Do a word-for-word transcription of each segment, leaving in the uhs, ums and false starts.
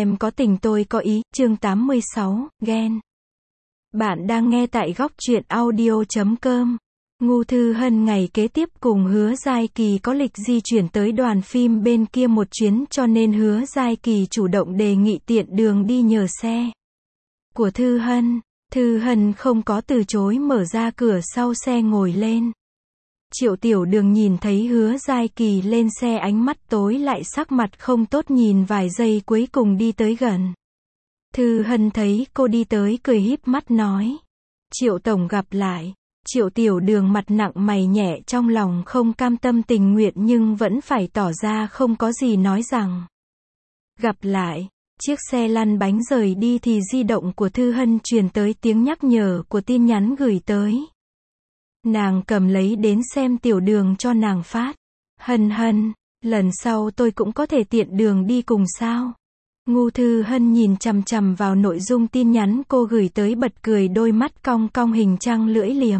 Em có tình tôi có ý, chương tám mươi sáu, ghen. Bạn đang nghe tại góc truyện audio chấm com. Ngô Thư Hân ngày kế tiếp cùng Hứa Giai Kỳ có lịch di chuyển tới đoàn phim bên kia một chuyến, cho nên Hứa Giai Kỳ chủ động đề nghị tiện đường đi nhờ xe của Thư Hân. Thư Hân không có từ chối, mở ra cửa sau xe ngồi lên. Triệu Tiểu Đường nhìn thấy Hứa Giai Kỳ lên xe, ánh mắt tối lại, sắc mặt không tốt, nhìn vài giây cuối cùng đi tới gần. Thư Hân thấy cô đi tới, cười híp mắt nói: Triệu Tổng gặp lại. Triệu Tiểu Đường mặt nặng mày nhẹ, trong lòng không cam tâm tình nguyện nhưng vẫn phải tỏ ra không có gì, nói rằng gặp lại. Chiếc xe lăn bánh rời đi thì di động của Thư Hân truyền tới tiếng nhắc nhở của tin nhắn gửi tới. Nàng cầm lấy đến xem, Tiểu Đường cho nàng phát: Hân Hân, lần sau tôi cũng có thể tiện đường đi cùng sao? Ngô Thư Hân nhìn chằm chằm vào nội dung tin nhắn cô gửi tới, bật cười, đôi mắt cong cong hình trăng lưỡi liềm.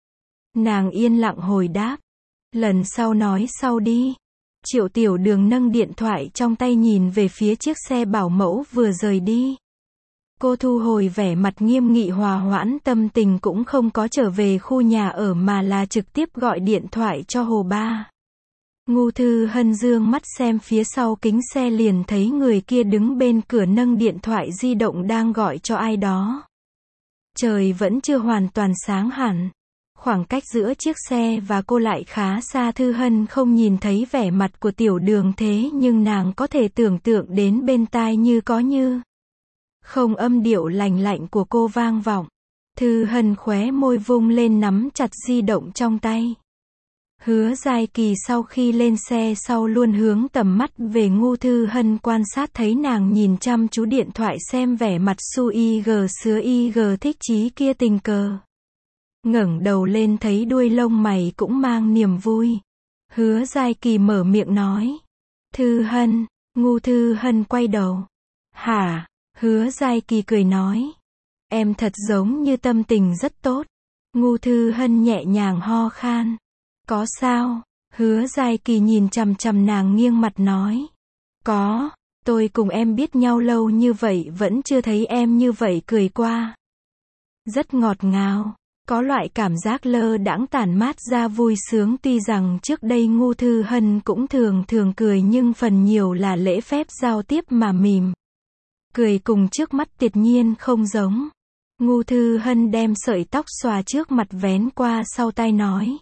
Nàng yên lặng hồi đáp: lần sau nói sau đi. Triệu Tiểu Đường nâng điện thoại trong tay nhìn về phía chiếc xe bảo mẫu vừa rời đi. Cô thu hồi vẻ mặt nghiêm nghị, hòa hoãn tâm tình, cũng không có trở về khu nhà ở mà là trực tiếp gọi điện thoại cho Hồ Ba. Ngô Thư Hân dương mắt xem phía sau kính xe, liền thấy người kia đứng bên cửa nâng điện thoại di động đang gọi cho ai đó. Trời vẫn chưa hoàn toàn sáng hẳn. Khoảng cách giữa chiếc xe và cô lại khá xa, Thư Hân không nhìn thấy vẻ mặt của Tiểu Đường, thế nhưng nàng có thể tưởng tượng đến bên tai như có như không âm điệu lành lạnh của cô vang vọng. Thư Hân khóe môi vung lên, nắm chặt di động trong tay. Hứa Giai Kỳ sau khi lên xe sau luôn hướng tầm mắt về Ngô Thư Hân, quan sát thấy nàng nhìn chăm chú điện thoại, xem vẻ mặt su y gờ sứa y gờ thích chí kia, tình cờ ngẩng đầu lên thấy đuôi lông mày cũng mang niềm vui. Hứa Giai Kỳ mở miệng nói: Thư Hân. Ngô Thư Hân quay đầu: hả? Hứa Giai Kỳ cười nói: em thật giống như tâm tình rất tốt. Ngô Thư Hân nhẹ nhàng ho khan: có sao? Hứa Giai Kỳ nhìn chằm chằm nàng, nghiêng mặt nói: có, tôi cùng em biết nhau lâu như vậy vẫn chưa thấy em như vậy cười qua. Rất ngọt ngào, có loại cảm giác lơ đãng tản mát ra vui sướng. Tuy rằng trước đây Ngô Thư Hân cũng thường thường cười, nhưng phần nhiều là lễ phép giao tiếp mà mỉm cười cùng trước mắt tuyệt nhiên không giống. Ngô Thư Hân đem sợi tóc xòa trước mặt vén qua sau tai nói: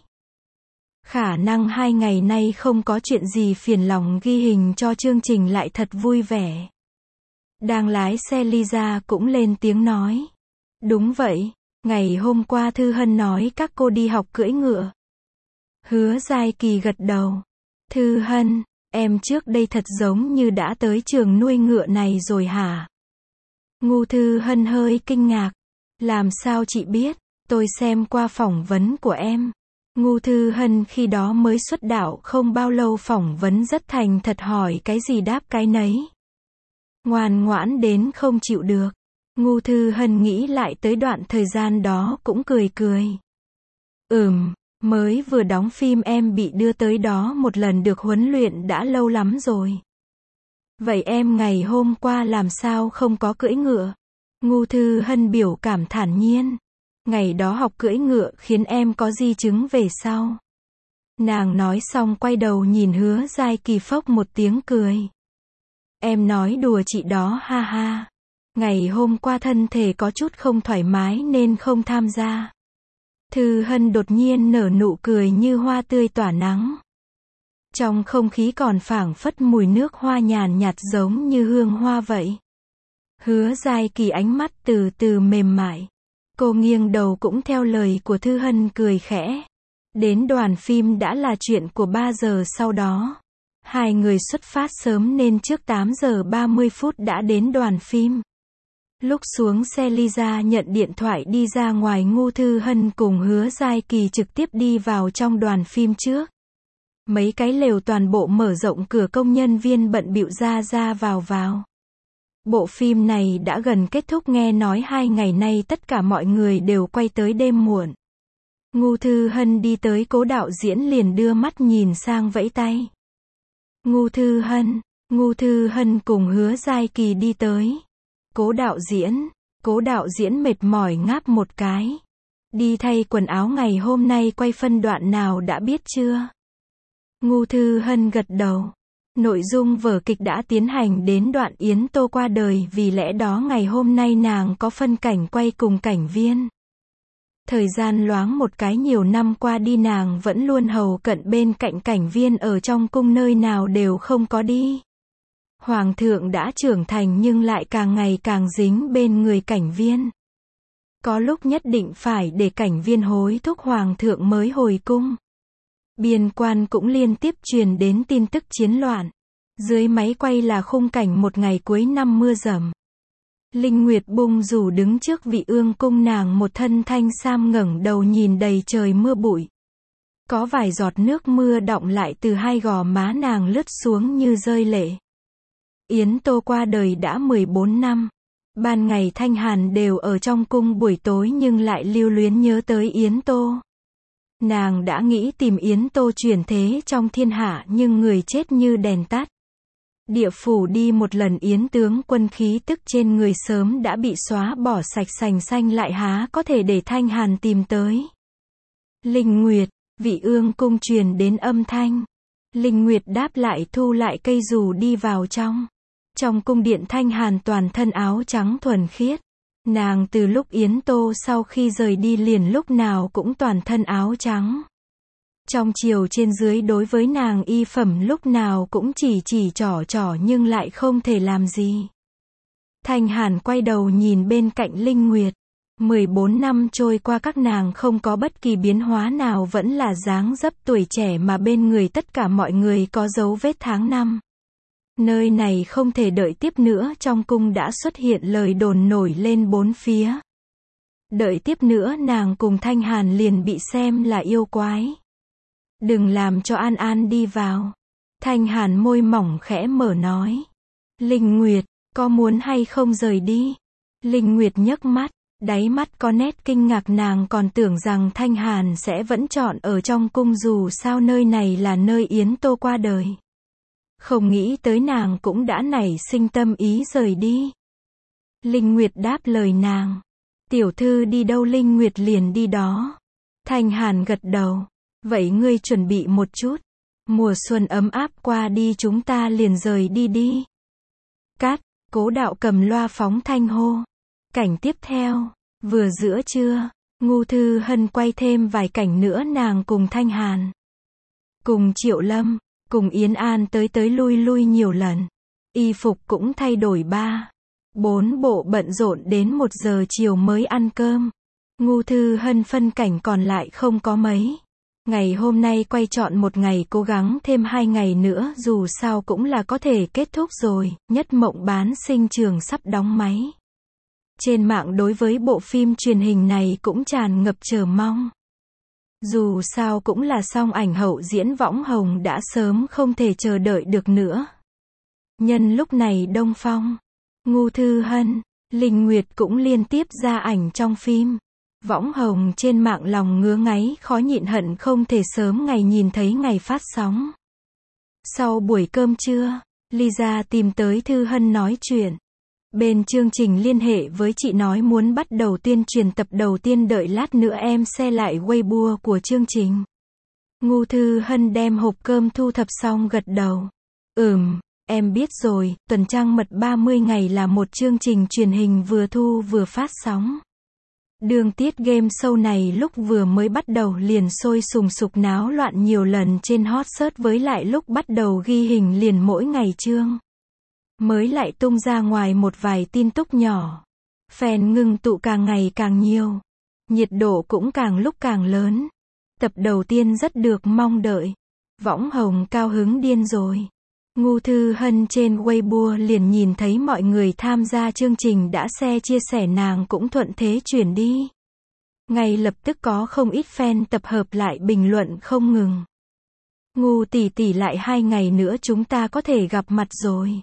khả năng hai ngày nay không có chuyện gì phiền lòng, ghi hình cho chương trình lại thật vui vẻ. Đang lái xe Lisa cũng lên tiếng nói: đúng vậy, ngày hôm qua Thư Hân nói các cô đi học cưỡi ngựa. Hứa Giai Kỳ gật đầu: Thư Hân, em trước đây thật giống như đã tới trường nuôi ngựa này rồi hả? Ngô Thư Hân hơi kinh ngạc: làm sao chị biết? Tôi xem qua phỏng vấn của em. Ngô Thư Hân khi đó mới xuất đạo không bao lâu, phỏng vấn rất thành thật, hỏi cái gì đáp cái nấy, ngoan ngoãn đến không chịu được. Ngô Thư Hân nghĩ lại tới đoạn thời gian đó cũng cười cười. Ừm, mới vừa đóng phim em bị đưa tới đó một lần, được huấn luyện đã lâu lắm rồi. Vậy em ngày hôm qua làm sao không có cưỡi ngựa? Ngô Thư Hân biểu cảm thản nhiên: ngày đó học cưỡi ngựa khiến em có di chứng về sau. Nàng nói xong quay đầu nhìn Hứa Giai Kỳ, phốc một tiếng cười: em nói đùa chị đó, ha ha. Ngày hôm qua thân thể có chút không thoải mái nên không tham gia. Thư Hân đột nhiên nở nụ cười như hoa tươi tỏa nắng. Trong không khí còn phảng phất mùi nước hoa nhàn nhạt giống như hương hoa vậy. Hứa Giai Kỳ ánh mắt từ từ mềm mại. Cô nghiêng đầu cũng theo lời của Thư Hân, cười khẽ. Đến đoàn phim đã là chuyện của ba giờ sau đó. Hai người xuất phát sớm nên trước tám giờ ba mươi phút đã đến đoàn phim. Lúc xuống xe, Lisa nhận điện thoại đi ra ngoài, Ngô Thư Hân cùng Hứa Giai Kỳ trực tiếp đi vào trong đoàn phim trước. Mấy cái lều toàn bộ mở rộng, cửa công nhân viên bận bịu ra ra vào vào. Bộ phim này đã gần kết thúc, nghe nói hai ngày nay tất cả mọi người đều quay tới đêm muộn. Ngô Thư Hân đi tới cố đạo diễn liền đưa mắt nhìn sang, vẫy tay. Ngô Thư Hân, Ngu Thư Hân cùng Hứa Giai Kỳ đi tới. Cố đạo diễn, cố đạo diễn mệt mỏi ngáp một cái. Đi thay quần áo ngày hôm nay quay phân đoạn nào đã biết chưa? Ngu Thư Hân gật đầu. Nội dung vở kịch đã tiến hành đến đoạn Yến Tô qua đời, vì lẽ đó ngày hôm nay nàng có phân cảnh quay cùng cảnh viên. Thời gian loáng một cái, nhiều năm qua đi nàng vẫn luôn hầu cận bên cạnh cảnh viên, ở trong cung nơi nào đều không có đi. Hoàng thượng đã trưởng thành nhưng lại càng ngày càng dính bên người cảnh viên. Có lúc nhất định phải để cảnh viên hối thúc hoàng thượng mới hồi cung. Biên quan cũng liên tiếp truyền đến tin tức chiến loạn. Dưới máy quay là khung cảnh một ngày cuối năm mưa rầm. Linh Nguyệt bung dù đứng trước vị ương cung, nàng một thân thanh sam ngẩng đầu nhìn đầy trời mưa bụi. Có vài giọt nước mưa đọng lại từ hai gò má nàng lướt xuống như rơi lệ. Yến Tô qua đời đã mười bốn năm. Ban ngày Thanh Hàn đều ở trong cung, buổi tối nhưng lại lưu luyến nhớ tới Yến Tô. Nàng đã nghĩ tìm Yến Tô chuyển thế trong thiên hạ, nhưng người chết như đèn tắt. Địa phủ đi một lần, Yến tướng quân khí tức trên người sớm đã bị xóa bỏ sạch sành xanh, lại há có thể để Thanh Hàn tìm tới. Linh Nguyệt, vị ương cung truyền đến âm thanh. Linh Nguyệt đáp lại, thu lại cây dù đi vào trong. Trong cung điện, Thanh Hàn toàn thân áo trắng thuần khiết. Nàng từ lúc Yến Tô sau khi rời đi liền lúc nào cũng toàn thân áo trắng. Trong triều trên dưới đối với nàng y phẩm lúc nào cũng chỉ chỉ trỏ trỏ nhưng lại không thể làm gì. Thanh Hàn quay đầu nhìn bên cạnh Linh Nguyệt. mười bốn năm trôi qua, các nàng không có bất kỳ biến hóa nào, vẫn là dáng dấp tuổi trẻ mà bên người tất cả mọi người có dấu vết tháng năm. Nơi này không thể đợi tiếp nữa, trong cung đã xuất hiện lời đồn nổi lên bốn phía. Đợi tiếp nữa nàng cùng Thanh Hàn liền bị xem là yêu quái. Đừng làm cho An An đi vào. Thanh Hàn môi mỏng khẽ mở nói. Linh Nguyệt, có muốn hay không rời đi? Linh Nguyệt nhấc mắt, đáy mắt có nét kinh ngạc, nàng còn tưởng rằng Thanh Hàn sẽ vẫn chọn ở trong cung, dù sao nơi này là nơi Yến Tô qua đời. Không nghĩ tới nàng cũng đã nảy sinh tâm ý rời đi. Linh Nguyệt đáp lời nàng. Tiểu thư đi đâu Linh Nguyệt liền đi đó. Thanh Hàn gật đầu. Vậy ngươi chuẩn bị một chút. Mùa xuân ấm áp qua đi chúng ta liền rời đi đi. Cát, cố đạo cầm loa phóng thanh hô. Cảnh tiếp theo. Vừa giữa trưa, Ngu Thư Hân quay thêm vài cảnh nữa, nàng cùng Thanh Hàn, cùng Triệu Lâm, cùng Yến An tới tới lui lui nhiều lần. Y phục cũng thay đổi ba, bốn bộ, bận rộn đến một giờ chiều mới ăn cơm. Ngu Thư Hân phân cảnh còn lại không có mấy. Ngày hôm nay quay trọn một ngày, cố gắng thêm hai ngày nữa, dù sao cũng là có thể kết thúc rồi. Nhất Mộng Bán Sinh Trường sắp đóng máy. Trên mạng đối với bộ phim truyền hình này cũng tràn ngập chờ mong. Dù sao cũng là song ảnh hậu diễn Võng Hồng đã sớm không thể chờ đợi được nữa. Nhân lúc này Đông Phong, Ngu Thư Hân, Linh Nguyệt cũng liên tiếp ra ảnh trong phim. Võng Hồng trên mạng lòng ngứa ngáy khó nhịn, hận không thể sớm ngày nhìn thấy ngày phát sóng. Sau buổi cơm trưa, Lisa tìm tới Thư Hân nói chuyện. Bên chương trình liên hệ với chị nói muốn bắt đầu tuyên truyền tập đầu tiên, đợi lát nữa em share lại Weibo của chương trình. Ngu Thư Hân đem hộp cơm thu thập xong gật đầu. Ừm, em biết rồi, Tuần Trăng Mật ba mươi ngày là một chương trình truyền hình vừa thu vừa phát sóng. Đường tiết game show này lúc vừa mới bắt đầu liền sôi sùng sục náo loạn nhiều lần trên hot search, với lại lúc bắt đầu ghi hình liền mỗi ngày chương. Mới lại tung ra ngoài một vài tin tức nhỏ. Fan ngừng tụ càng ngày càng nhiều. Nhiệt độ cũng càng lúc càng lớn. Tập đầu tiên rất được mong đợi. Võng Hồng cao hứng điên rồi. Ngu Thư Hân trên Weibo liền nhìn thấy mọi người tham gia chương trình đã share chia sẻ, nàng cũng thuận thế chuyển đi. Ngay lập tức có không ít fan tập hợp lại bình luận không ngừng. Ngu tỷ tỷ, lại hai ngày nữa chúng ta có thể gặp mặt rồi.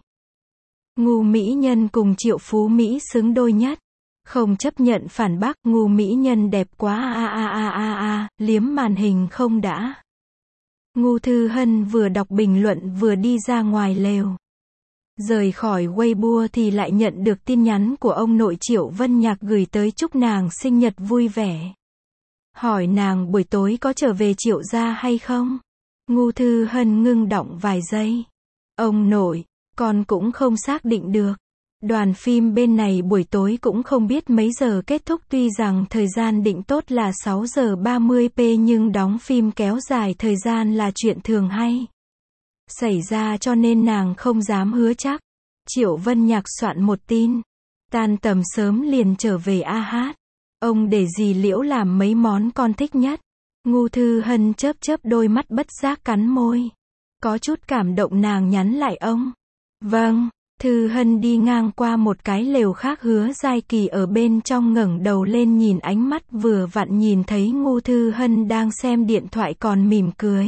Ngu mỹ nhân cùng Triệu Phú Mỹ xứng đôi nhất. Không chấp nhận phản bác, Ngu mỹ nhân đẹp quá a a a a a, liếm màn hình không đã. Ngu Thư Hân vừa đọc bình luận vừa đi ra ngoài lều. Rời khỏi Weibo thì lại nhận được tin nhắn của ông nội Triệu Vân Nhạc gửi tới chúc nàng sinh nhật vui vẻ. Hỏi nàng buổi tối có trở về Triệu gia hay không? Ngô Thư Hân ngưng đọng vài giây. Ông nội, con cũng không xác định được. Đoàn phim bên này buổi tối cũng không biết mấy giờ kết thúc, tuy rằng thời gian định tốt là sáu giờ ba mươi p nhưng đóng phim kéo dài thời gian là chuyện thường hay xảy ra cho nên nàng không dám hứa chắc. Triệu Vân Nhạc soạn một tin. Tan tầm sớm liền trở về a hát. Ông để dì Liễu làm mấy món con thích nhất. Ngô Thư Hân chớp chớp đôi mắt bất giác cắn môi. Có chút cảm động nàng nhắn lại ông. Vâng. Thư Hân đi ngang qua một cái lều khác, Hứa Giai Kỳ ở bên trong ngẩng đầu lên nhìn, ánh mắt vừa vặn nhìn thấy Ngô Thư Hân đang xem điện thoại còn mỉm cười.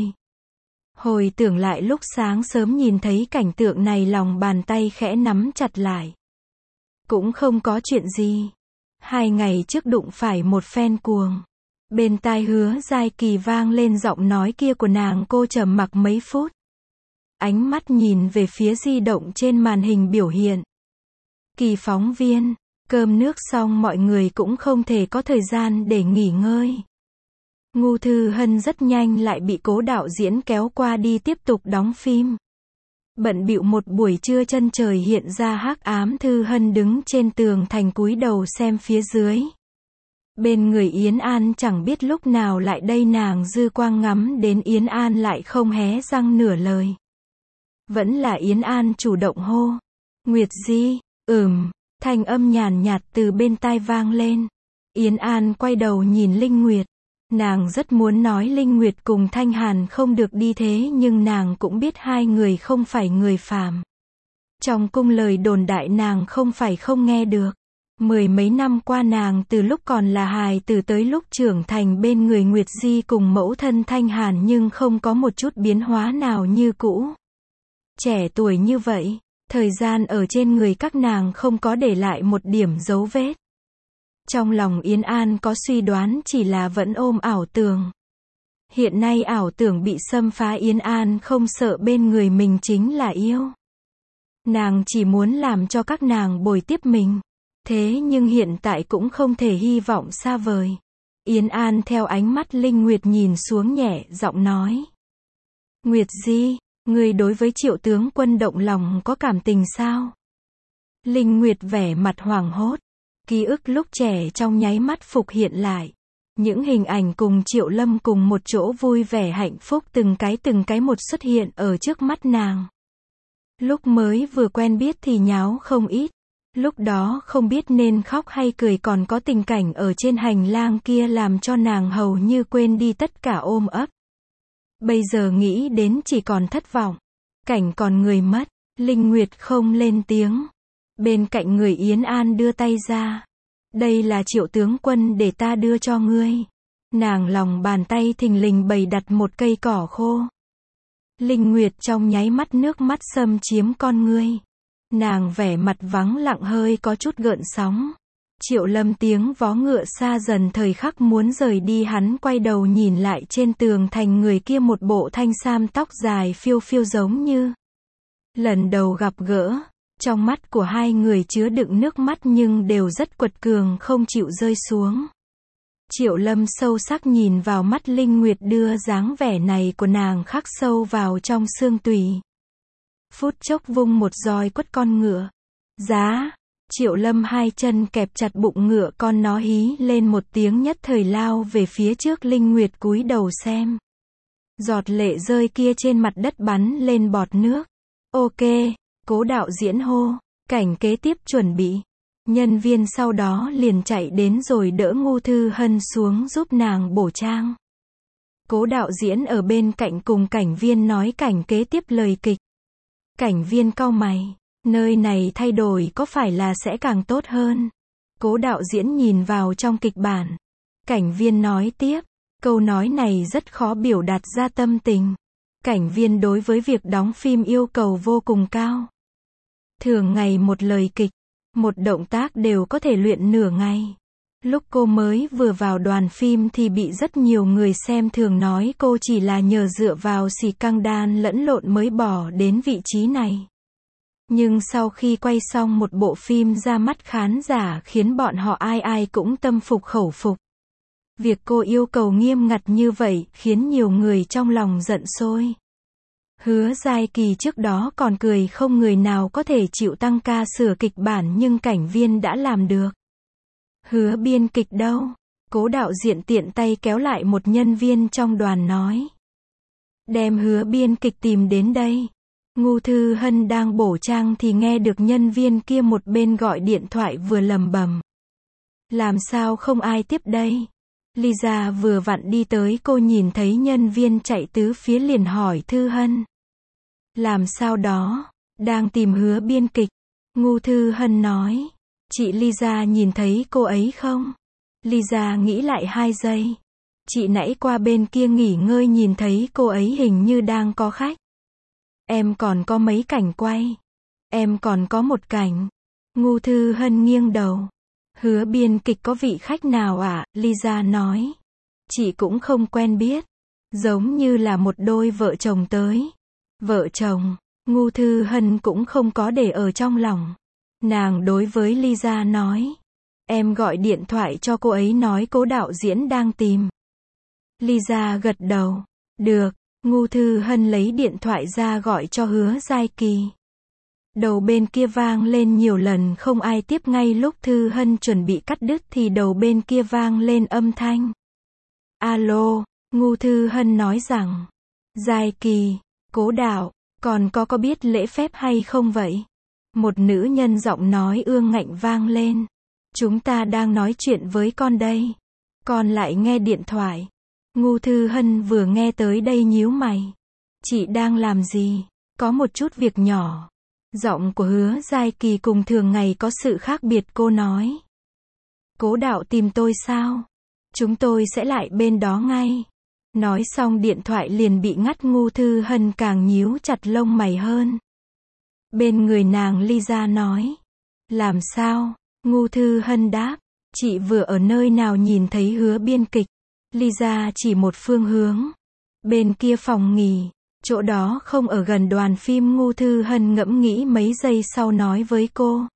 Hồi tưởng lại lúc sáng sớm nhìn thấy cảnh tượng này, lòng bàn tay khẽ nắm chặt lại. Cũng không có chuyện gì. Hai ngày trước đụng phải một fan cuồng. Bên tai Hứa Giai Kỳ vang lên giọng nói kia của nàng, cô trầm mặc mấy phút. Ánh mắt nhìn về phía di động trên màn hình biểu hiện. Kỳ phóng viên, cơm nước xong mọi người cũng không thể có thời gian để nghỉ ngơi. Ngô Thư Hân rất nhanh lại bị cố đạo diễn kéo qua đi tiếp tục đóng phim. Bận bịu một buổi trưa, chân trời hiện ra hắc ám, Thư Hân đứng trên tường thành cúi đầu xem phía dưới. Bên người Yến An chẳng biết lúc nào lại đây, nàng dư quang ngắm đến Yến An lại không hé răng nửa lời. Vẫn là Yến An chủ động hô. Nguyệt Di, ừm, thanh âm nhàn nhạt từ bên tai vang lên. Yến An quay đầu nhìn Linh Nguyệt. Nàng rất muốn nói Linh Nguyệt cùng Thanh Hàn không được đi thế nhưng nàng cũng biết hai người không phải người phàm. Trong cung lời đồn đại nàng không phải không nghe được. Mười mấy năm qua nàng từ lúc còn là hài tử tới lúc trưởng thành bên người Nguyệt Di cùng mẫu thân Thanh Hàn nhưng không có một chút biến hóa nào như cũ. Trẻ tuổi như vậy, thời gian ở trên người các nàng không có để lại một điểm dấu vết. Trong lòng Yến An có suy đoán, chỉ là vẫn ôm ảo tưởng. Hiện nay ảo tưởng bị xâm phá, Yến An không sợ bên người mình chính là yêu. Nàng chỉ muốn làm cho các nàng bồi tiếp mình. Thế nhưng hiện tại cũng không thể hy vọng xa vời. Yến An theo ánh mắt Linh Nguyệt nhìn xuống nhẹ giọng nói. Nguyệt Di, người đối với Triệu tướng quân động lòng có cảm tình sao? Linh Nguyệt vẻ mặt hoảng hốt. Ký ức lúc trẻ trong nháy mắt phục hiện lại. Những hình ảnh cùng Triệu Lâm cùng một chỗ vui vẻ hạnh phúc từng cái từng cái một xuất hiện ở trước mắt nàng. Lúc mới vừa quen biết thì nháo không ít. Lúc đó không biết nên khóc hay cười, còn có tình cảnh ở trên hành lang kia làm cho nàng hầu như quên đi tất cả ôm ấp. Bây giờ nghĩ đến chỉ còn thất vọng. Cảnh còn người mất. Linh Nguyệt không lên tiếng. Bên cạnh người Yến An đưa tay ra. Đây là Triệu tướng quân để ta đưa cho ngươi. Nàng lòng bàn tay thình lình bày đặt một cây cỏ khô. Linh Nguyệt trong nháy mắt nước mắt xâm chiếm con ngươi. Nàng vẻ mặt vắng lặng hơi có chút gợn sóng. Triệu Lâm tiếng vó ngựa xa dần, thời khắc muốn rời đi hắn quay đầu nhìn lại trên tường thành người kia, một bộ thanh sam tóc dài phiêu phiêu giống như lần đầu gặp gỡ. Trong mắt của hai người chứa đựng nước mắt nhưng đều rất quật cường không chịu rơi xuống. Triệu Lâm sâu sắc nhìn vào mắt Linh Nguyệt, đưa dáng vẻ này của nàng khắc sâu vào trong xương tủy. Phút chốc vung một roi quất con ngựa. Giá! Triệu Lâm hai chân kẹp chặt bụng ngựa con, nó hí lên một tiếng nhất thời lao về phía trước. Linh Nguyệt cúi đầu xem. Giọt lệ rơi kia trên mặt đất bắn lên bọt nước. Ok, cố đạo diễn hô. Cảnh kế tiếp chuẩn bị. Nhân viên sau đó liền chạy đến rồi đỡ Ngô Thư Hân xuống giúp nàng bổ trang. Cố đạo diễn ở bên cạnh cùng cảnh viên nói cảnh kế tiếp lời kịch. Cảnh viên cau mày. Nơi này thay đổi có phải là sẽ càng tốt hơn? Cố đạo diễn nhìn vào trong kịch bản. Cảnh viên nói tiếp. Câu nói này rất khó biểu đạt ra tâm tình. Cảnh viên đối với việc đóng phim yêu cầu vô cùng cao. Thường ngày một lời kịch, một động tác đều có thể luyện nửa ngày. Lúc cô mới vừa vào đoàn phim thì bị rất nhiều người xem thường nói cô chỉ là nhờ dựa vào xì căng đan lẫn lộn mới bỏ đến vị trí này. Nhưng sau khi quay xong một bộ phim ra mắt khán giả khiến bọn họ ai ai cũng tâm phục khẩu phục. Việc cô yêu cầu nghiêm ngặt như vậy khiến nhiều người trong lòng giận sôi. Hứa Giai Kỳ trước đó còn cười không người nào có thể chịu tăng ca sửa kịch bản nhưng cảnh viên đã làm được. Hứa biên kịch đâu? Cố đạo diễn tiện tay kéo lại một nhân viên trong đoàn nói. Đem hứa biên kịch tìm đến đây. Ngô Thư Hân đang bổ trang thì nghe được nhân viên kia một bên gọi điện thoại vừa lầm bầm. Làm sao không ai tiếp đây? Lisa vừa vặn đi tới, cô nhìn thấy nhân viên chạy tứ phía liền hỏi Thư Hân. Làm sao đó? Đang tìm hứa biên kịch. Ngô Thư Hân nói. Chị Lisa nhìn thấy cô ấy không? Lisa nghĩ lại hai giây. Chị nãy qua bên kia nghỉ ngơi nhìn thấy cô ấy hình như đang có khách. Em còn có mấy cảnh quay. Em còn có một cảnh. Ngô Thư Hân nghiêng đầu. Hứa biên kịch có vị khách nào ạ? À? Lisa nói. Chị cũng không quen biết. Giống như là một đôi vợ chồng tới. Vợ chồng. Ngô Thư Hân cũng không có để ở trong lòng. Nàng đối với Lisa nói. Em gọi điện thoại cho cô ấy nói cố đạo diễn đang tìm. Lisa gật đầu. Được. Ngô Thư Hân lấy điện thoại ra gọi cho Hứa Giai Kỳ. Đầu bên kia vang lên nhiều lần không ai tiếp, ngay lúc Thư Hân chuẩn bị cắt đứt thì đầu bên kia vang lên âm thanh. Alo, Ngô Thư Hân nói rằng. Giai Kỳ, cố đạo, còn có có biết lễ phép hay không vậy? Một nữ nhân giọng nói ương ngạnh vang lên. Chúng ta đang nói chuyện với con đây. Con lại nghe điện thoại. Ngô Thư Hân vừa nghe tới đây nhíu mày. Chị đang làm gì? Có một chút việc nhỏ. Giọng của Hứa Giai Kỳ cùng thường ngày có sự khác biệt, cô nói. Cố đạo tìm tôi sao? Chúng tôi sẽ lại bên đó ngay. Nói xong điện thoại liền bị ngắt. Ngô Thư Hân càng nhíu chặt lông mày hơn. Bên người nàng Lisa nói. Làm sao? Ngô Thư Hân đáp. Chị vừa ở nơi nào nhìn thấy hứa biên kịch? Lisa chỉ một phương hướng. Bên kia phòng nghỉ. Chỗ đó không ở gần đoàn phim. Ngô Thư Hân ngẫm nghĩ mấy giây sau nói với cô.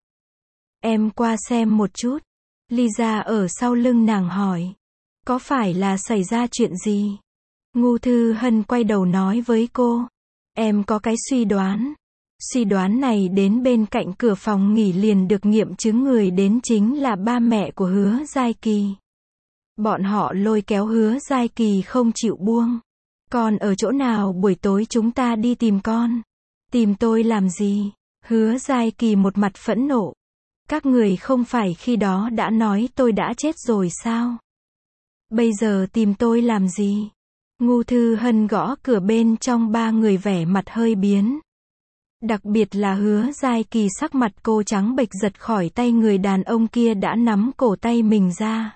Em qua xem một chút. Lisa ở sau lưng nàng hỏi. Có phải là xảy ra chuyện gì? Ngô Thư Hân quay đầu nói với cô. Em có cái suy đoán. Suy đoán này đến bên cạnh cửa phòng nghỉ liền được nghiệm chứng, người đến chính là ba mẹ của Hứa Giai Kỳ. Bọn họ lôi kéo Hứa Giai Kỳ không chịu buông. Con ở chỗ nào, buổi tối chúng ta đi tìm con. Tìm tôi làm gì? Hứa Giai Kỳ một mặt phẫn nộ. Các người không phải khi đó đã nói tôi đã chết rồi sao? Bây giờ tìm tôi làm gì? Ngô Thư Hân gõ cửa, bên trong ba người vẻ mặt hơi biến. Đặc biệt là Hứa Giai Kỳ, sắc mặt cô trắng bệch, giật khỏi tay người đàn ông kia đã nắm cổ tay mình ra.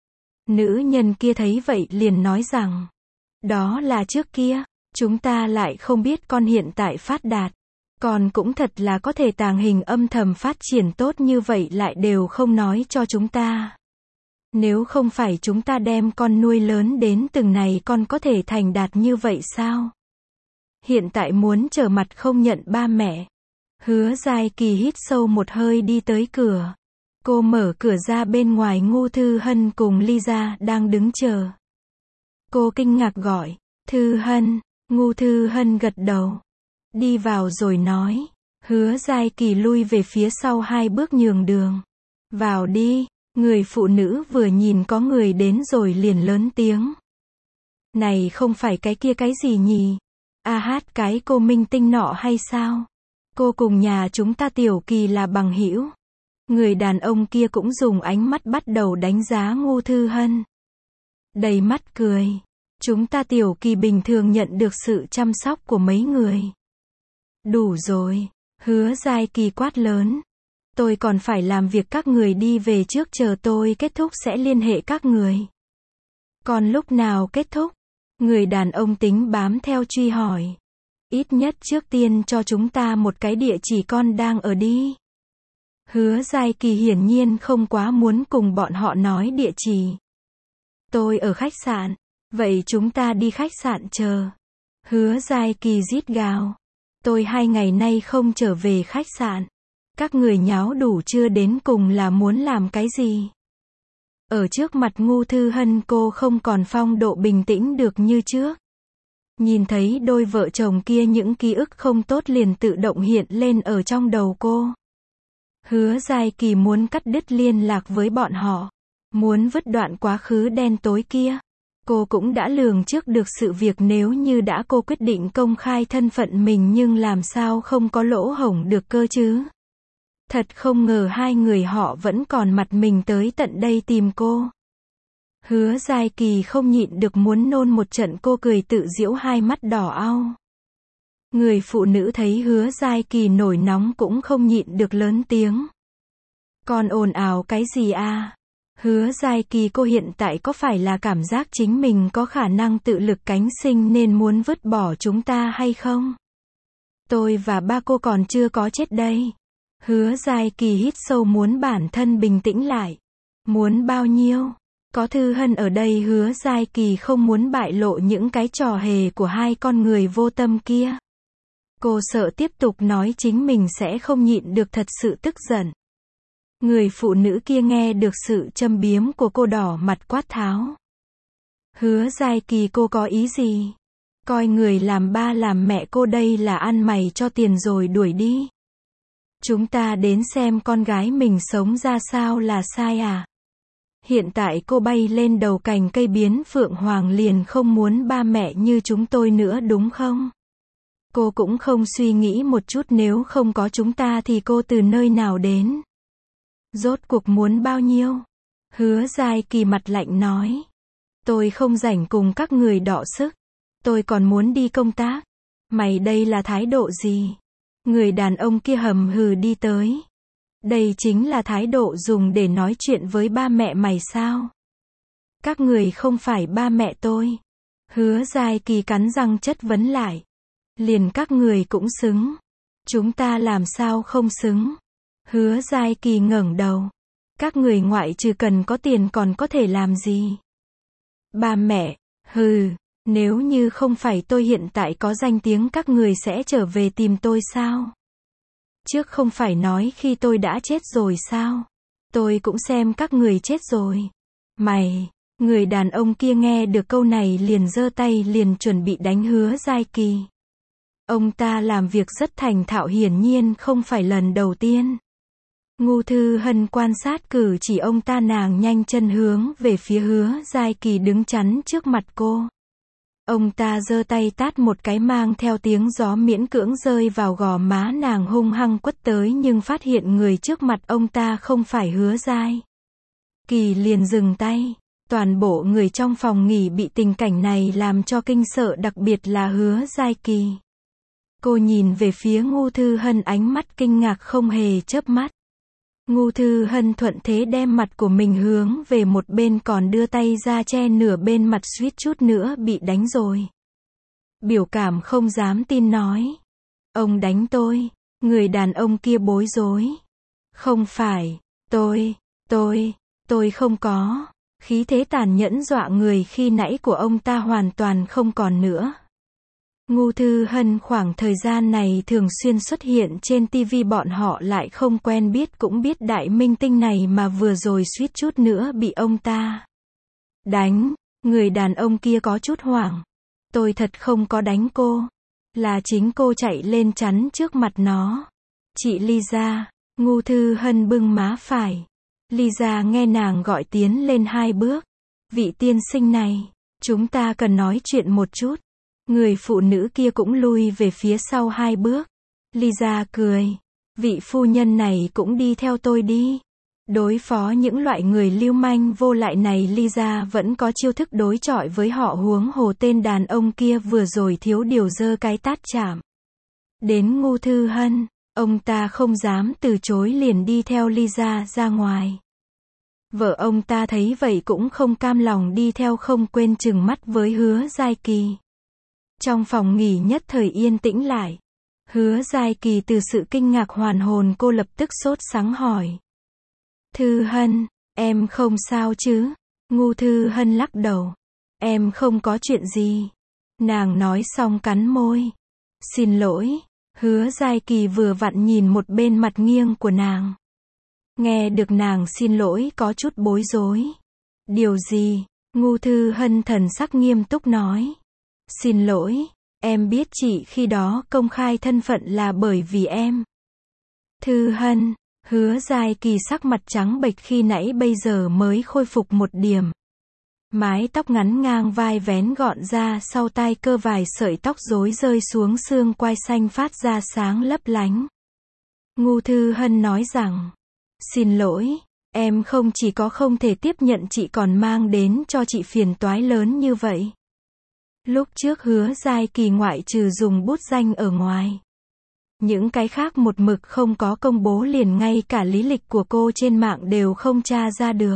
Nữ nhân kia thấy vậy liền nói rằng. Đó là trước kia. Chúng ta lại không biết con hiện tại phát đạt. Con cũng thật là có thể tàng hình âm thầm phát triển tốt như vậy lại đều không nói cho chúng ta. Nếu không phải chúng ta đem con nuôi lớn đến từng này, con có thể thành đạt như vậy sao? Hiện tại muốn trở mặt không nhận ba mẹ. Hứa Giai Kỳ hít sâu một hơi đi tới cửa. Cô mở cửa ra, bên ngoài Ngô Thư Hân cùng Lisa đang đứng chờ. Cô kinh ngạc gọi. Thư Hân. Ngô Thư Hân gật đầu. Đi vào rồi nói. Hứa Giai Kỳ lui về phía sau hai bước nhường đường. Vào đi. Người phụ nữ vừa nhìn có người đến rồi liền lớn tiếng. Này không phải cái kia cái gì nhỉ? A hát cái cô minh tinh nọ hay sao? Cô cùng nhà chúng ta Tiểu Kỳ là bằng hữu. Người đàn ông kia cũng dùng ánh mắt bắt đầu đánh giá Ngô Thư Hân. Đầy mắt cười. Chúng ta Tiểu Kỳ bình thường nhận được sự chăm sóc của mấy người. Đủ rồi. Hứa Giai Kỳ quát lớn. Tôi còn phải làm việc, các người đi về trước, chờ tôi kết thúc sẽ liên hệ các người. Còn lúc nào kết thúc? Người đàn ông tính bám theo truy hỏi. Ít nhất trước tiên cho chúng ta một cái địa chỉ con đang ở đi. Hứa Giai Kỳ hiển nhiên không quá muốn cùng bọn họ nói địa chỉ. Tôi ở khách sạn. Vậy chúng ta đi khách sạn chờ. Hứa Giai Kỳ rít gào. Tôi hai ngày nay không trở về khách sạn. Các người nháo đủ chưa, đến cùng là muốn làm cái gì? Ở trước mặt Ngô Thư Hân cô không còn phong độ bình tĩnh được như trước. Nhìn thấy đôi vợ chồng kia, những ký ức không tốt liền tự động hiện lên ở trong đầu cô. Hứa Giai Kỳ muốn cắt đứt liên lạc với bọn họ. Muốn vứt đoạn quá khứ đen tối kia. Cô cũng đã lường trước được sự việc, nếu như đã cô quyết định công khai thân phận mình nhưng làm sao không có lỗ hổng được cơ chứ. Thật không ngờ hai người họ vẫn còn mặt mình tới tận đây tìm cô. Hứa Giai Kỳ không nhịn được muốn nôn một trận, cô cười tự giễu, hai mắt đỏ au. Người phụ nữ thấy Hứa Giai Kỳ nổi nóng cũng không nhịn được lớn tiếng. Còn ồn ào cái gì à? Hứa Giai Kỳ, cô hiện tại có phải là cảm giác chính mình có khả năng tự lực cánh sinh nên muốn vứt bỏ chúng ta hay không? Tôi và ba cô còn chưa có chết đây. Hứa Giai Kỳ hít sâu, muốn bản thân bình tĩnh lại. Muốn bao nhiêu? Có Thư Hân ở đây, Hứa Giai Kỳ không muốn bại lộ những cái trò hề của hai con người vô tâm kia. Cô sợ tiếp tục nói chính mình sẽ không nhịn được, thật sự tức giận. Người phụ nữ kia nghe được sự châm biếm của cô đỏ mặt quát tháo. Hứa Giai Kỳ, cô có ý gì? Coi người làm ba làm mẹ cô đây là ăn mày cho tiền rồi đuổi đi. Chúng ta đến xem con gái mình sống ra sao là sai à? Hiện tại cô bay lên đầu cành cây biến phượng hoàng liền không muốn ba mẹ như chúng tôi nữa đúng không? Cô cũng không suy nghĩ một chút, nếu không có chúng ta thì cô từ nơi nào đến? Rốt cuộc muốn bao nhiêu? Hứa Giai Kỳ mặt lạnh nói. Tôi không rảnh cùng các người đọ sức. Tôi còn muốn đi công tác. Mày đây là thái độ gì? Người đàn ông kia hầm hừ đi tới. Đây chính là thái độ dùng để nói chuyện với ba mẹ mày sao? Các người không phải ba mẹ tôi. Hứa Giai Kỳ cắn răng chất vấn lại. Liền các người cũng xứng. Chúng ta làm sao không xứng? Hứa Giai Kỳ ngẩng đầu. Các người ngoại trừ cần có tiền còn có thể làm gì? Ba mẹ, hừ, nếu như không phải tôi hiện tại có danh tiếng, các người sẽ trở về tìm tôi sao? Trước không phải nói khi tôi đã chết rồi sao? Tôi cũng xem các người chết rồi. Mày, người đàn ông kia nghe được câu này liền giơ tay liền chuẩn bị đánh Hứa Giai Kỳ. Ông ta làm việc rất thành thạo, hiển nhiên không phải lần đầu tiên. Ngô Thư Hân quan sát cử chỉ ông ta, nàng nhanh chân hướng về phía Hứa Giai Kỳ đứng chắn trước mặt cô. Ông ta giơ tay tát một cái, mang theo tiếng gió miễn cưỡng rơi vào gò má nàng, hung hăng quất tới, nhưng phát hiện người trước mặt ông ta không phải Hứa Giai Kỳ liền dừng tay. Toàn bộ người trong phòng nghỉ bị tình cảnh này làm cho kinh sợ, đặc biệt là Hứa Giai Kỳ. Cô nhìn về phía Ngô Thư Hân, ánh mắt kinh ngạc không hề chớp mắt. Ngô Thư Hân thuận thế đem mặt của mình hướng về một bên, còn đưa tay ra che nửa bên mặt, suýt chút nữa bị đánh rồi. Biểu cảm không dám tin nói. Ông đánh tôi. Người đàn ông kia bối rối. Không phải, tôi, tôi, tôi không có. Khí thế tàn nhẫn dọa người khi nãy của ông ta hoàn toàn không còn nữa. Ngô Thư Hân khoảng thời gian này thường xuyên xuất hiện trên ti vi, bọn họ lại không quen biết, cũng biết đại minh tinh này mà vừa rồi suýt chút nữa bị ông ta đánh. Người đàn ông kia có chút hoảng. Tôi thật không có đánh cô. Là chính cô chạy lên chắn trước mặt nó. Chị Lisa. Ngô Thư Hân bưng má phải. Lisa nghe nàng gọi tiến lên hai bước. Vị tiên sinh này, chúng ta cần nói chuyện một chút. Người phụ nữ kia cũng lui về phía sau hai bước. Lisa cười. Vị phu nhân này cũng đi theo tôi đi. Đối phó những loại người lưu manh vô lại này, Lisa vẫn có chiêu thức đối chọi với họ, huống hồ tên đàn ông kia vừa rồi thiếu điều giơ cái tát chạm đến Ngô Thư Hân. Ông ta không dám từ chối, liền đi theo Lisa ra ngoài. Vợ ông ta thấy vậy cũng không cam lòng đi theo, không quên trừng mắt với Hứa Giai Kỳ. Trong phòng nghỉ nhất thời yên tĩnh lại. Hứa Giai Kỳ từ sự kinh ngạc hoàn hồn, cô lập tức sốt sắng hỏi. Thư Hân, em không sao chứ? Ngô Thư Hân lắc đầu. Em không có chuyện gì. Nàng nói xong cắn môi. Xin lỗi. Hứa Giai Kỳ vừa vặn nhìn một bên mặt nghiêng của nàng. Nghe được nàng xin lỗi có chút bối rối. Điều gì? Ngô Thư Hân thần sắc nghiêm túc nói. Xin lỗi, em biết chị khi đó công khai thân phận là bởi vì em. Thư Hân, Hứa Giai Kỳ sắc mặt trắng bệch khi nãy bây giờ mới khôi phục một điểm. Mái tóc ngắn ngang vai vén gọn ra sau tai, cơ vài sợi tóc rối rơi xuống xương quai xanh phát ra sáng lấp lánh. Ngô Thư Hân nói rằng, xin lỗi, em không chỉ có không thể tiếp nhận chị còn mang đến cho chị phiền toái lớn như vậy. Lúc trước Hứa Giai Kỳ ngoại trừ dùng bút danh ở ngoài, những cái khác một mực không có công bố, liền ngay cả lý lịch của cô trên mạng đều không tra ra được.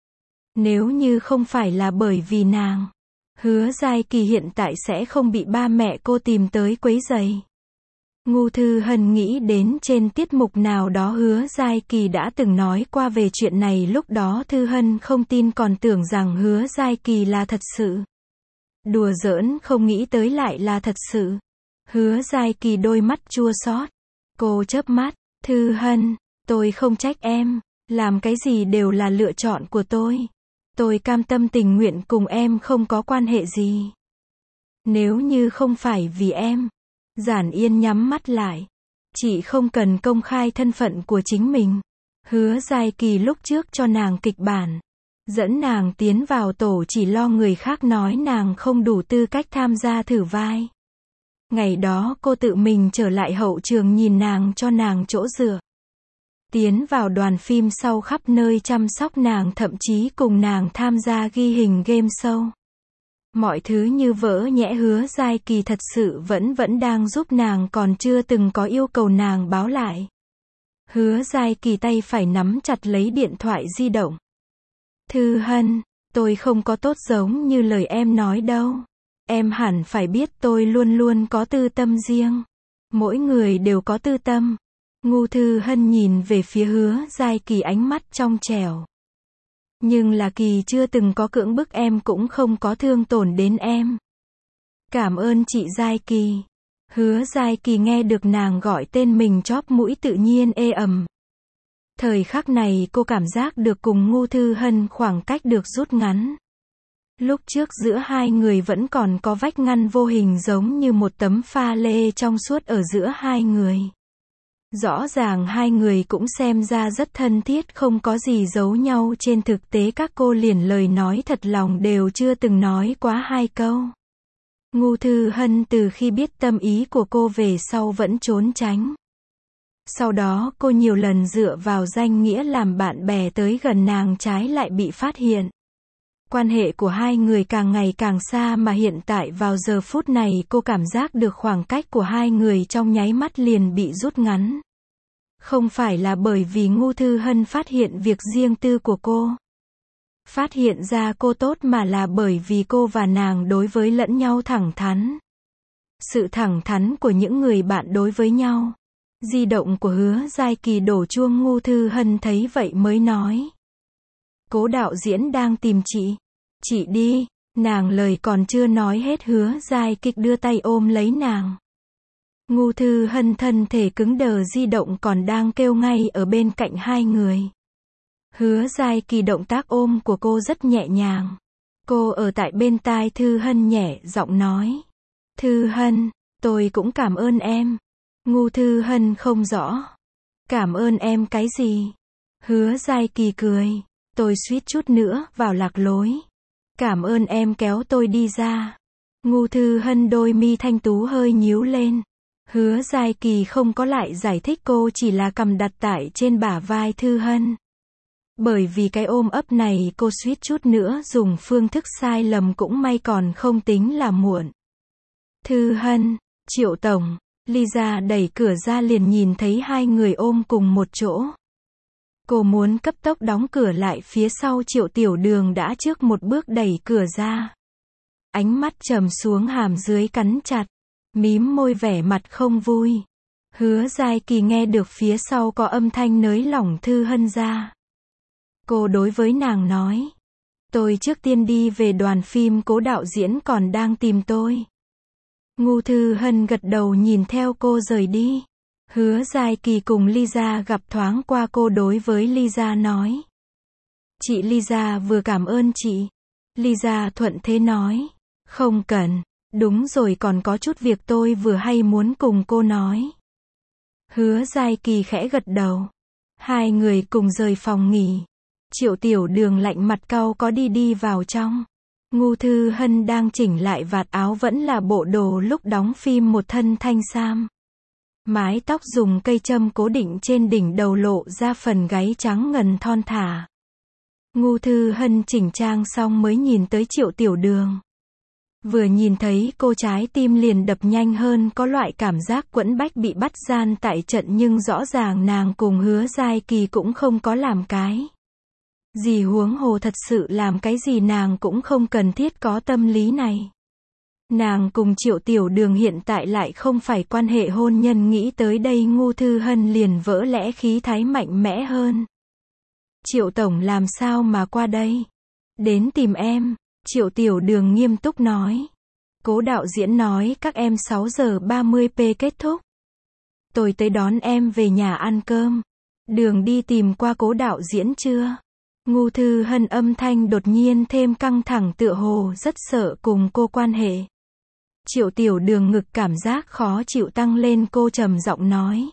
Nếu như không phải là bởi vì nàng, Hứa Giai Kỳ hiện tại sẽ không bị ba mẹ cô tìm tới quấy rầy. Ngô Thư Hân nghĩ đến trên tiết mục nào đó Hứa Giai Kỳ đã từng nói qua về chuyện này, lúc đó Thư Hân không tin còn tưởng rằng Hứa Giai Kỳ là thật sự. Đùa giỡn, không nghĩ tới lại là thật sự. Hứa Giai Kỳ đôi mắt chua xót. Cô chớp mắt, Thư Hân, tôi không trách em, làm cái gì đều là lựa chọn của tôi. Tôi cam tâm tình nguyện cùng em không có quan hệ gì. Nếu như không phải vì em. Giản Yên nhắm mắt lại. Chị không cần công khai thân phận của chính mình. Hứa Giai Kỳ lúc trước cho nàng kịch bản, dẫn nàng tiến vào tổ chỉ lo người khác nói nàng không đủ tư cách tham gia thử vai. Ngày đó cô tự mình trở lại hậu trường nhìn nàng cho nàng chỗ dựa. Tiến vào đoàn phim sau khắp nơi chăm sóc nàng, thậm chí cùng nàng tham gia ghi hình game show. Mọi thứ như vỡ nhẽ, Hứa Giai Kỳ thật sự vẫn vẫn đang giúp nàng, còn chưa từng có yêu cầu nàng báo lại. Hứa Giai Kỳ tay phải nắm chặt lấy điện thoại di động. Thư Hân, tôi không có tốt giống như lời em nói đâu. Em hẳn phải biết tôi luôn luôn có tư tâm riêng. Mỗi người đều có tư tâm. Ngô Thư Hân nhìn về phía Hứa Giai Kỳ, ánh mắt trong trẻo. Nhưng là Kỳ chưa từng có cưỡng bức em, cũng không có thương tổn đến em. Cảm ơn chị Giai Kỳ. Hứa Giai Kỳ nghe được nàng gọi tên mình chóp mũi tự nhiên ê ẩm. Thời khắc này cô cảm giác được cùng Ngô Thư Hân khoảng cách được rút ngắn. Lúc trước giữa hai người vẫn còn có vách ngăn vô hình giống như một tấm pha lê trong suốt ở giữa hai người. Rõ ràng hai người cũng xem ra rất thân thiết, không có gì giấu nhau, trên thực tế các cô liền lời nói thật lòng đều chưa từng nói quá hai câu. Ngô Thư Hân từ khi biết tâm ý của cô về sau vẫn trốn tránh. Sau đó cô nhiều lần dựa vào danh nghĩa làm bạn bè tới gần nàng, trái lại bị phát hiện. Quan hệ của hai người càng ngày càng xa, mà hiện tại vào giờ phút này cô cảm giác được khoảng cách của hai người trong nháy mắt liền bị rút ngắn. Không phải là bởi vì Ngô Thư Hân phát hiện việc riêng tư của cô, phát hiện ra cô tốt, mà là bởi vì cô và nàng đối với lẫn nhau thẳng thắn. Sự thẳng thắn của những người bạn đối với nhau. Di động của Hứa Giai Kỳ đổ chuông, Ngô Thư Hân thấy vậy mới nói. Cố đạo diễn đang tìm chị. Chị đi. Nàng lời còn chưa nói hết, Hứa Giai Kỳ đưa tay ôm lấy nàng. Ngô Thư Hân thân thể cứng đờ, di động còn đang kêu ngay ở bên cạnh hai người. Hứa Giai Kỳ động tác ôm của cô rất nhẹ nhàng. Cô ở tại bên tai Thư Hân nhẹ giọng nói. Thư Hân, tôi cũng cảm ơn em. Ngô Thư Hân không rõ. Cảm ơn em cái gì? Hứa Giai Kỳ cười. Tôi suýt chút nữa vào lạc lối. Cảm ơn em kéo tôi đi ra. Ngô Thư Hân đôi mi thanh tú hơi nhíu lên. Hứa Giai Kỳ không có lại giải thích, cô chỉ là cầm đặt tại trên bả vai Thư Hân. Bởi vì cái ôm ấp này cô suýt chút nữa dùng phương thức sai lầm, cũng may còn không tính là muộn. Thư Hân, Triệu Tổng. Lisa đẩy cửa ra liền nhìn thấy hai người ôm cùng một chỗ. Cô muốn cấp tốc đóng cửa lại, phía sau Triệu Tiểu Đường đã trước một bước đẩy cửa ra. Ánh mắt trầm xuống, hàm dưới cắn chặt, mím môi vẻ mặt không vui. Hứa Giai Kỳ nghe được phía sau có âm thanh nới lỏng Thư Hân ra. Cô đối với nàng nói. Tôi trước tiên đi về, đoàn phim, cố đạo diễn còn đang tìm tôi. Ngô Thư Hân gật đầu nhìn theo cô rời đi. Hứa Giai Kỳ cùng Lisa gặp thoáng qua cô đối với Lisa nói. Chị Lisa vừa cảm ơn chị. Lisa thuận thế nói. Không cần, đúng rồi còn có chút việc tôi vừa hay muốn cùng cô nói. Hứa Giai Kỳ khẽ gật đầu. Hai người cùng rời phòng nghỉ. Triệu Tiểu Đường lạnh mặt cau có đi đi vào trong. Ngô Thư Hân đang chỉnh lại vạt áo vẫn là bộ đồ lúc đóng phim một thân thanh sam. Mái tóc dùng cây châm cố định trên đỉnh đầu lộ ra phần gáy trắng ngần thon thả. Ngô Thư Hân chỉnh trang xong mới nhìn tới Triệu Tiểu Đường. Vừa nhìn thấy cô trái tim liền đập nhanh hơn có loại cảm giác quẫn bách bị bắt gian tại trận nhưng rõ ràng nàng cùng Hứa Giai Kỳ cũng không có làm cái gì huống hồ thật sự làm cái gì nàng cũng không cần thiết có tâm lý này. Nàng cùng Triệu Tiểu Đường hiện tại lại không phải quan hệ hôn nhân nghĩ tới đây Ngô Thư Hân liền vỡ lẽ khí thái mạnh mẽ hơn. Triệu Tổng làm sao mà qua đây? Đến tìm em, Triệu Tiểu Đường nghiêm túc nói. Cố đạo diễn nói các em sáu giờ ba mươi phút kết thúc. Tôi tới đón em về nhà ăn cơm. Đường đi tìm qua cố đạo diễn chưa? Ngô Thư Hân âm thanh đột nhiên thêm căng thẳng tựa hồ rất sợ cùng cô quan hệ. Triệu Tiểu Đường ngực cảm giác khó chịu tăng lên cô trầm giọng nói.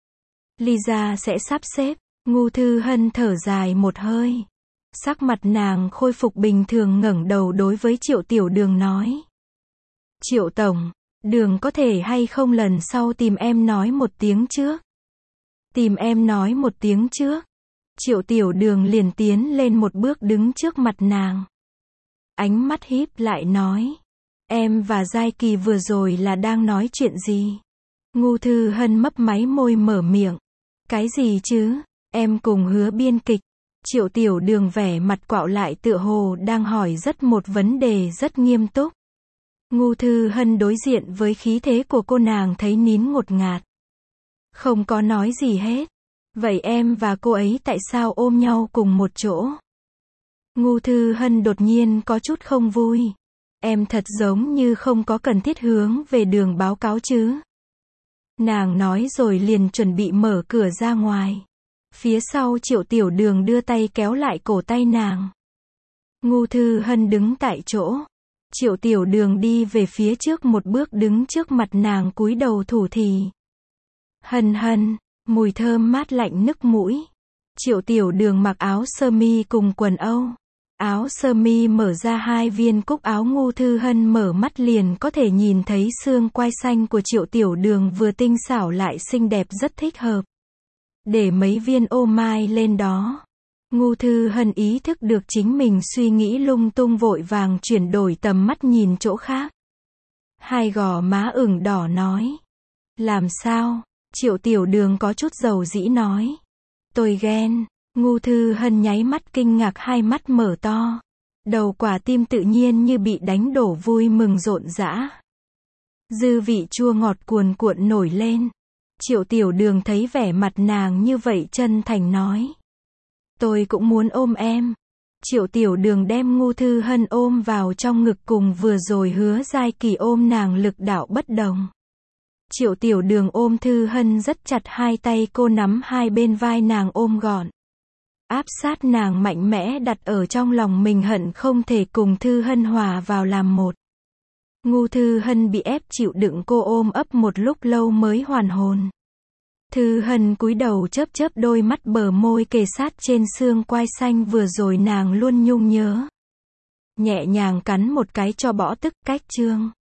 Lisa sẽ sắp xếp. Ngô Thư Hân thở dài một hơi. Sắc mặt nàng khôi phục bình thường ngẩng đầu đối với Triệu Tiểu Đường nói. Triệu Tổng, Đường có thể hay không lần sau tìm em nói một tiếng trước? Tìm em nói một tiếng trước. Triệu Tiểu Đường liền tiến lên một bước đứng trước mặt nàng. Ánh mắt híp lại nói. Em và Giai Kỳ vừa rồi là đang nói chuyện gì? Ngô Thư Hân mấp máy môi mở miệng. Cái gì chứ? Em cùng Hứa biên kịch. Triệu Tiểu Đường vẻ mặt quạo lại tựa hồ đang hỏi rất một vấn đề rất nghiêm túc. Ngô Thư Hân đối diện với khí thế của cô nàng thấy nín ngột ngạt. Không có nói gì hết. Vậy em và cô ấy tại sao ôm nhau cùng một chỗ? Ngô Thư Hân đột nhiên có chút không vui. Em thật giống như không có cần thiết hướng về Đường báo cáo chứ. Nàng nói rồi liền chuẩn bị mở cửa ra ngoài. Phía sau Triệu Tiểu Đường đưa tay kéo lại cổ tay nàng. Ngô Thư Hân đứng tại chỗ. Triệu Tiểu Đường đi về phía trước một bước đứng trước mặt nàng cúi đầu thủ thỉ. Hân Hân, mùi thơm mát lạnh nức mũi. Triệu Tiểu Đường mặc áo sơ mi cùng quần âu. Áo sơ mi mở ra hai viên cúc áo Ngô Thư Hân mở mắt liền có thể nhìn thấy xương quai xanh của Triệu Tiểu Đường vừa tinh xảo lại xinh đẹp rất thích hợp. Để mấy viên ô mai lên đó. Ngô Thư Hân ý thức được chính mình suy nghĩ lung tung vội vàng chuyển đổi tầm mắt nhìn chỗ khác. Hai gò má ửng đỏ nói. Làm sao? Triệu Tiểu Đường có chút dầu dĩ nói. Tôi ghen. Ngô Thư Hân nháy mắt kinh ngạc hai mắt mở to. Đầu quả tim tự nhiên như bị đánh đổ vui mừng rộn rã. Dư vị chua ngọt cuồn cuộn nổi lên. Triệu Tiểu Đường thấy vẻ mặt nàng như vậy chân thành nói. Tôi cũng muốn ôm em. Triệu Tiểu Đường đem Ngô Thư Hân ôm vào trong ngực cùng vừa rồi Hứa Giai Kỳ ôm nàng lực đạo bất đồng. Triệu Tiểu Đường ôm Thư Hân rất chặt hai tay cô nắm hai bên vai nàng ôm gọn. Áp sát nàng mạnh mẽ đặt ở trong lòng mình hận không thể cùng Thư Hân hòa vào làm một. Ngô Thư Hân bị ép chịu đựng cô ôm ấp một lúc lâu mới hoàn hồn. Thư Hân cúi đầu chớp chớp đôi mắt bờ môi kề sát trên xương quai xanh vừa rồi nàng luôn nhung nhớ. Nhẹ nhàng cắn một cái cho bỏ tức cách chương.